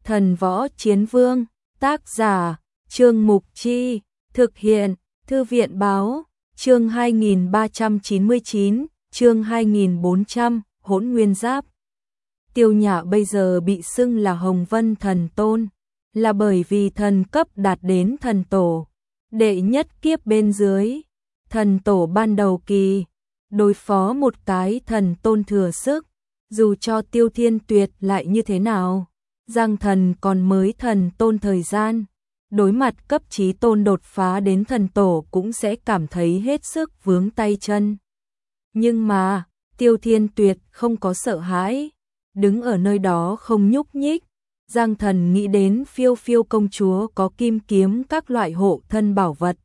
Thần Võ Chiến Vương, tác giả, Trương Mục Chi, thực hiện, Thư viện Báo, chương 2399, chương 2400, Hỗn Nguyên Giáp. Tiêu Nhã bây giờ bị xưng là Hồng Vân Thần Tôn, là bởi vì thần cấp đạt đến thần tổ, đệ nhất kiếp bên dưới, thần tổ ban đầu kỳ, đối phó một cái thần tôn thừa sức, dù cho Tiêu Thiên Tuyệt lại như thế nào, Giang Thần còn mới thần tôn thời gian, đối mặt cấp chí tôn đột phá đến thần tổ cũng sẽ cảm thấy hết sức vướng tay chân. Nhưng mà, Tiêu Thiên Tuyệt không có sợ hãi, đứng ở nơi đó không nhúc nhích. Giang Thần nghĩ đến Phiêu Phiêu công chúa có kim kiếm các loại hộ thân bảo vật.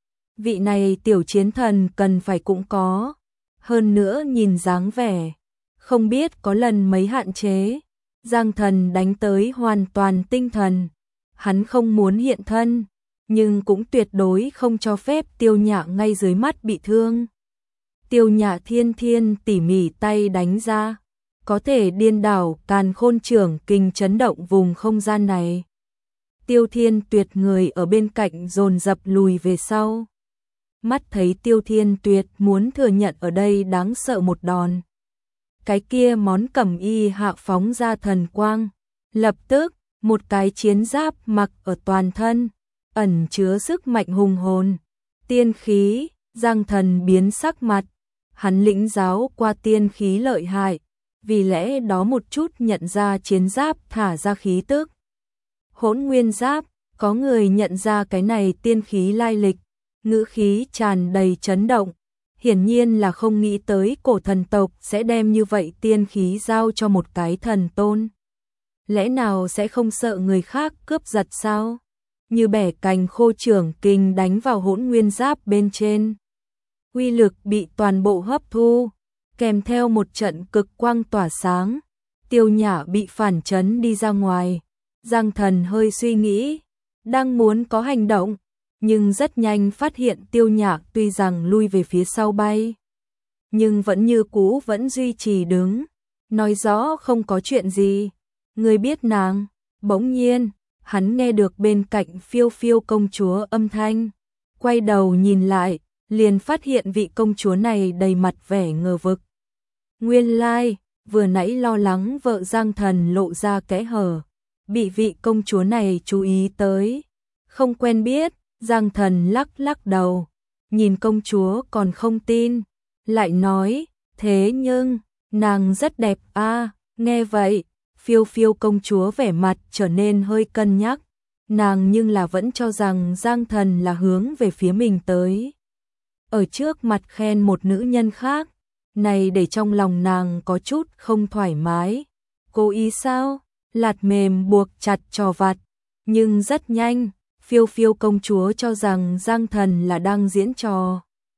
Vị này tiểu chiến thần cần phải cũng có, hơn nữa nhìn dáng vẻ, không biết có lần mấy hạn chế. Giang Thần đánh tới hoàn toàn tinh thần, hắn không muốn hiện thân, nhưng cũng tuyệt đối không cho phép Tiêu Nhã ngay dưới mắt bị thương. Tiêu Nhã thiên tỉ mỉ tay đánh ra, có thể điên đảo càn khôn trưởng kình chấn động vùng không gian này. Tiêu Thiên Tuyệt người ở bên cạnh dồn dập lùi về sau. Mắt thấy Tiêu Thiên Tuyệt muốn thừa nhận ở đây đáng sợ một đòn. Cái kia món cẩm y hạ phóng ra thần quang, lập tức một cái chiến giáp mặc ở toàn thân, ẩn chứa sức mạnh hùng hồn, tiên khí. Giang Thần biến sắc mặt, hắn lĩnh giáo qua tiên khí lợi hại, vì lẽ đó một chút nhận ra chiến giáp thả ra khí tức. Hỗn Nguyên Giáp, có người nhận ra cái này tiên khí lai lịch, ngữ khí tràn đầy chấn động, hiển nhiên là không nghĩ tới cổ thần tộc sẽ đem như vậy tiên khí giao cho một cái thần tôn. Lẽ nào sẽ không sợ người khác cướp giật sao? Như bẻ cành khô trưởng kình đánh vào Hỗn Nguyên Giáp bên trên. Uy lực bị toàn bộ hấp thu, kèm theo một trận cực quang tỏa sáng. Tiêu Nhã bị phản chấn đi ra ngoài. Giang Thần hơi suy nghĩ, đang muốn có hành động, nhưng rất nhanh phát hiện Tiêu Nhã tuy rằng lui về phía sau bay, nhưng vẫn như cũ vẫn duy trì đứng, nói rõ không có chuyện gì. Người biết nàng. Bỗng nhiên, hắn nghe được bên cạnh Phiêu Phiêu công chúa âm thanh, quay đầu nhìn lại, liền phát hiện vị công chúa này đầy mặt vẻ ngờ vực. Nguyên lai, vừa nãy lo lắng vợ Giang Thần lộ ra kẽ hở, bị vị công chúa này chú ý tới. Không quen biết. Giang Thần lắc đầu, nhìn công chúa còn không tin, lại nói, thế nhưng, nàng rất đẹp a. Nghe vậy, Phiêu Phiêu công chúa vẻ mặt trở nên hơi cân nhắc, nàng nhưng là vẫn cho rằng Giang Thần là hướng về phía mình tới. Ở trước mặt khen một nữ nhân khác, này để trong lòng nàng có chút không thoải mái. Cố ý sao? Lạt mềm buộc chặt trò vặt, nhưng rất nhanh, Phiêu Phiêu công chúa cho rằng Giang Thần là đang diễn trò.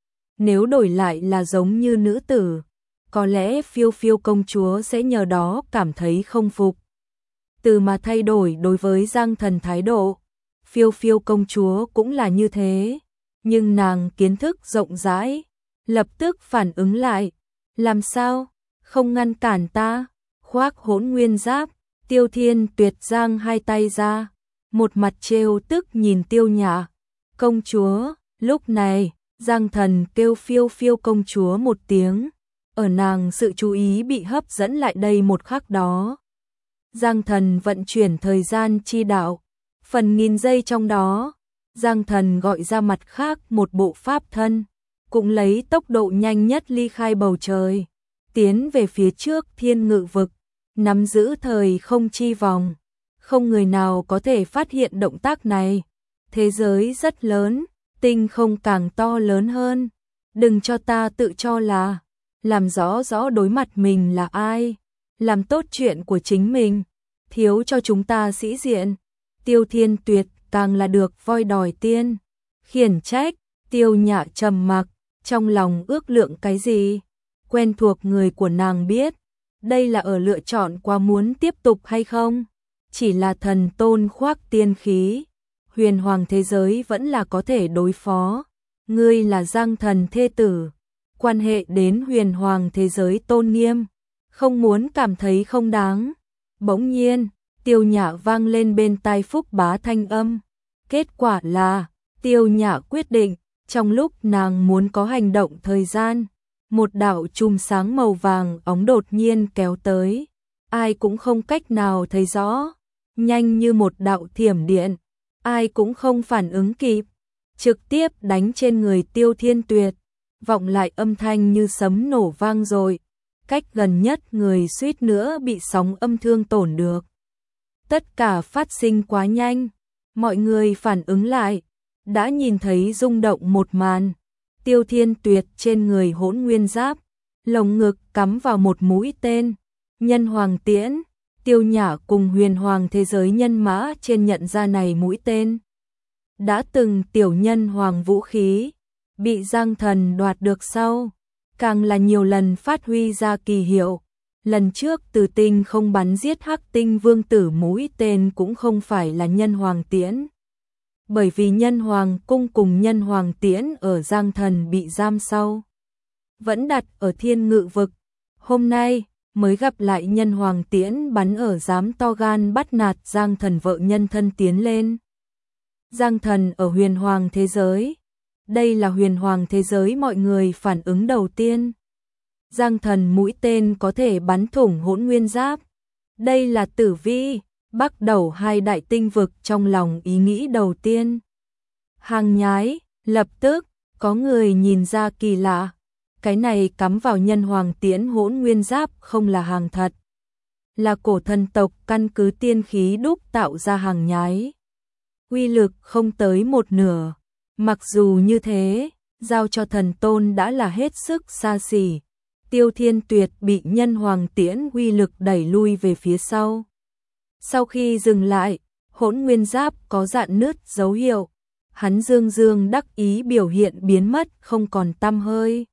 Nếu đổi lại là giống như nữ tử, có lẽ Phiêu Phiêu công chúa sẽ nhờ đó cảm thấy không phục, từ mà thay đổi đối với Giang Thần thái độ. Phiêu Phiêu công chúa cũng là như thế, nhưng nàng kiến thức rộng rãi, lập tức phản ứng lại, làm sao, không ngăn cản ta. Khoác Hỗn Nguyên Giáp, Tiêu Thiên Tuyệt giang hai tay ra, một mặt trêu tức nhìn Tiêu Nhã. Công chúa. Lúc này, Giang Thần kêu Phiêu Phiêu công chúa một tiếng, ở nàng sự chú ý bị hấp dẫn lại đây một khắc đó. Giang Thần vận chuyển thời gian chi đạo, phần nghìn giây trong đó, Giang Thần gọi ra mặt khác một bộ pháp thân, cũng lấy tốc độ nhanh nhất ly khai bầu trời, tiến về phía trước thiên ngự vực, nắm giữ thời không chi vòng. Không người nào có thể phát hiện động tác này. Thế giới rất lớn, tinh không càng to lớn hơn. Đừng cho ta tự cho là làm rõ đối mặt mình là ai, làm tốt chuyện của chính mình, thiếu cho chúng ta sĩ diện. Tiêu Thiên Tuyệt càng là được voi đòi tiên, khiển trách. Tiêu Nhã trầm mặc, trong lòng ước lượng cái gì. Quen thuộc người của nàng biết, đây là ở lựa chọn qua muốn tiếp tục hay không. Chỉ là thần tôn khoác tiên khí, huyền hoàng thế giới vẫn là có thể đối phó. Ngươi là Giang Thần thê tử, quan hệ đến huyền hoàng thế giới tôn nghiêm, không muốn cảm thấy không đáng. Bỗng nhiên, Tiêu Nhã vang lên bên tai Phúc Bá thanh âm. Kết quả là, Tiêu Nhã quyết định, trong lúc nàng muốn có hành động thời gian, một đạo chùm sáng màu vàng óng đột nhiên kéo tới, ai cũng không cách nào thấy rõ, nhanh như một đạo thiểm điện, ai cũng không phản ứng kịp, trực tiếp đánh trên người Tiêu Thiên Tuyệt, vọng lại âm thanh như sấm nổ vang dội, cách gần nhất người suýt nữa bị sóng âm thương tổn được. Tất cả phát sinh quá nhanh, mọi người phản ứng lại, đã nhìn thấy rung động một màn. Tiêu Thiên Tuyệt trên người Hỗn Nguyên Giáp, lồng ngực cắm vào một mũi tên, Nhân Hoàng Tiễn. Tiêu Nhã cùng Huyền Hoàng thế giới nhân mã trên nhận ra này mũi tên. Đã từng tiểu nhân hoàng vũ khí, bị Giang Thần đoạt được sau, càng là nhiều lần phát huy ra kỳ hiệu. Lần trước Từ Tinh không bắn giết Hắc Tinh Vương tử mũi tên cũng không phải là Nhân Hoàng Tiễn. Bởi vì Nhân Hoàng cung cùng Nhân Hoàng Tiễn ở Giang Thần bị giam sau, vẫn đặt ở Thiên Ngự vực. Hôm nay mới gặp lại Nhân Hoàng Tiễn bắn ở dám to gan bắt nạt Giang Thần vợ nhân thân tiến lên. Giang Thần ở Huyền Hoàng thế giới. Đây là Huyền Hoàng thế giới mọi người phản ứng đầu tiên. Giang Thần mũi tên có thể bắn thủng Hỗn Nguyên Giáp. Đây là tử vi, Bắc đầu hai đại tinh vực trong lòng ý nghĩ đầu tiên. Hàng nhái, lập tức, có người nhìn ra kỳ lạ. Cái này cắm vào Nhân Hoàng Tiễn Hỗn Nguyên Giáp không là hàng thật. Là cổ thần tộc căn cứ tiên khí đúc tạo ra hàng nhái. Uy lực không tới một nửa. Mặc dù như thế, giao cho thần tôn đã là hết sức xa xỉ. Tiêu Thiên Tuyệt bị Nhân Hoàng Tiễn uy lực đẩy lui về phía sau. Sau khi dừng lại, Hỗn Nguyên Giáp có rạn nứt dấu hiệu. Hắn dương dương đắc ý biểu hiện biến mất không còn tăm hơi.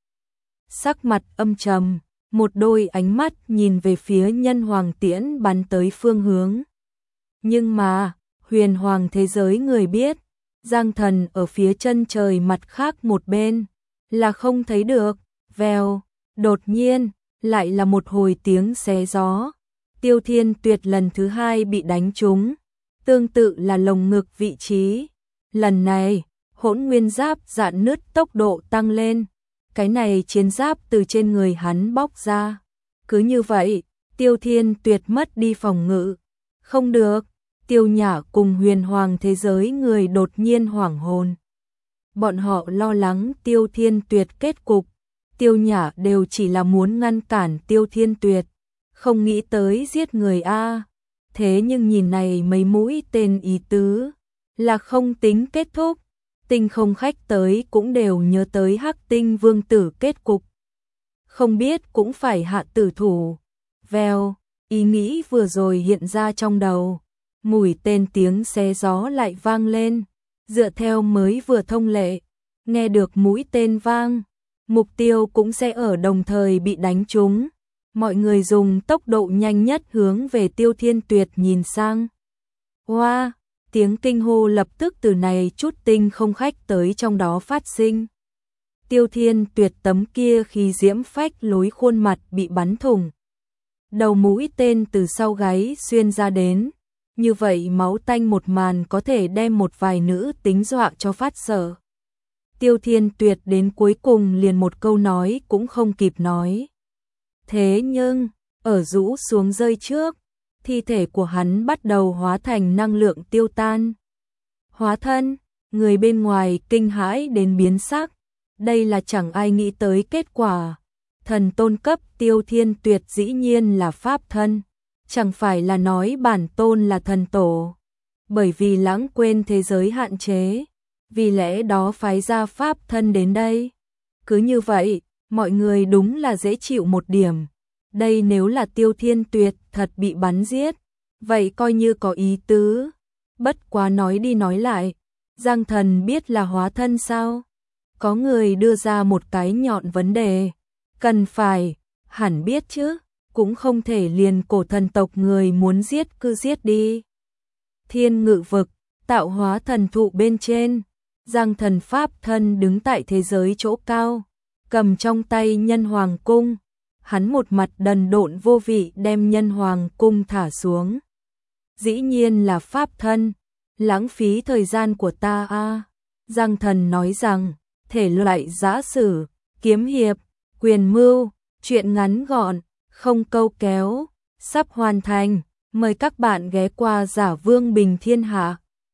Sắc mặt âm trầm, một đôi ánh mắt nhìn về phía Nhân Hoàng Tiễn bắn tới phương hướng. Nhưng mà, Huyền Hoàng thế giới người biết, Giang Thần ở phía chân trời mặt khác một bên, là không thấy được. Vèo, đột nhiên, lại là một hồi tiếng xé gió. Tiêu Thiên Tuyệt lần thứ hai bị đánh trúng, tương tự là lồng ngực vị trí. Lần này, Hỗn Nguyên Giáp rạn nứt tốc độ tăng lên. Cái này chiến giáp từ trên người hắn bóc ra. Cứ như vậy, Tiêu Thiên Tuyệt mất đi phòng ngự. Không được, Tiêu Nhã cùng Huyền Hoàng thế giới người đột nhiên hoảng hồn. Bọn họ lo lắng Tiêu Thiên Tuyệt kết cục. Tiêu Nhã đều chỉ là muốn ngăn cản Tiêu Thiên Tuyệt, không nghĩ tới giết người a. Thế nhưng nhìn này mấy mũi tên ý tứ, là không tính kết thúc. Tinh không khách tới cũng đều nhớ tới Hắc Tinh Vương tử kết cục. Không biết cũng phải hạ tử thủ. Vèo, ý nghĩ vừa rồi hiện ra trong đầu. Mũi tên tiếng xé gió lại vang lên. Dựa theo mới vừa thông lệ, nghe được mũi tên vang, mục tiêu cũng sẽ ở đồng thời bị đánh trúng. Mọi người dùng tốc độ nhanh nhất hướng về Tiêu Thiên Tuyệt nhìn sang. Hoa! Tiếng kinh hô lập tức từ này chút tinh không khách tới trong đó phát sinh. Tiêu Thiên Tuyệt tấm kia khi diễm phách lối khuôn mặt bị bắn thủng. Đầu mũi tên từ sau gáy xuyên ra đến. Như vậy máu tanh một màn có thể đem một vài nữ tính dọa cho phát sợ. Tiêu Thiên Tuyệt đến cuối cùng liền một câu nói cũng không kịp nói. Thế nhưng, ở rũ xuống rơi trước, thi thể của hắn bắt đầu hóa thành năng lượng tiêu tan. Hóa thân, người bên ngoài kinh hãi đến biến sắc. Đây là chẳng ai nghĩ tới kết quả. Thần tôn cấp Tiêu Thiên Tuyệt dĩ nhiên là pháp thân. Chẳng phải là nói bản tôn là thần tổ. Bởi vì lãng quên thế giới hạn chế. Vì lẽ đó phái ra pháp thân đến đây. Cứ như vậy, mọi người đúng là dễ chịu một điểm. Đây nếu là Tiêu Thiên Tuyệt thật bị bắn giết, vậy coi như có ý tứ. Bất quá nói đi nói lại, Giang Thần biết là hóa thân sao? Có người đưa ra một cái nhọn vấn đề. Cần phải, hẳn biết chứ, cũng không thể liền cổ thần tộc người muốn giết cứ giết đi. Thiên Ngự vực, tạo hóa thần thụ bên trên, Giang Thần pháp thân đứng tại thế giới chỗ cao, cầm trong tay Nhân Hoàng cung. Hắn một mặt đần độn vô vị đem Nhân Hoàng cung thả xuống. Dĩ nhiên là pháp thân, lãng phí thời gian của ta a. Giang Thần nói rằng, thể loại giã sử, kiếm hiệp, quyền mưu, truyện ngắn gọn, không câu kéo, sắp hoàn thành, mời các bạn ghé qua Giả Vương Bình Thiên Hạ.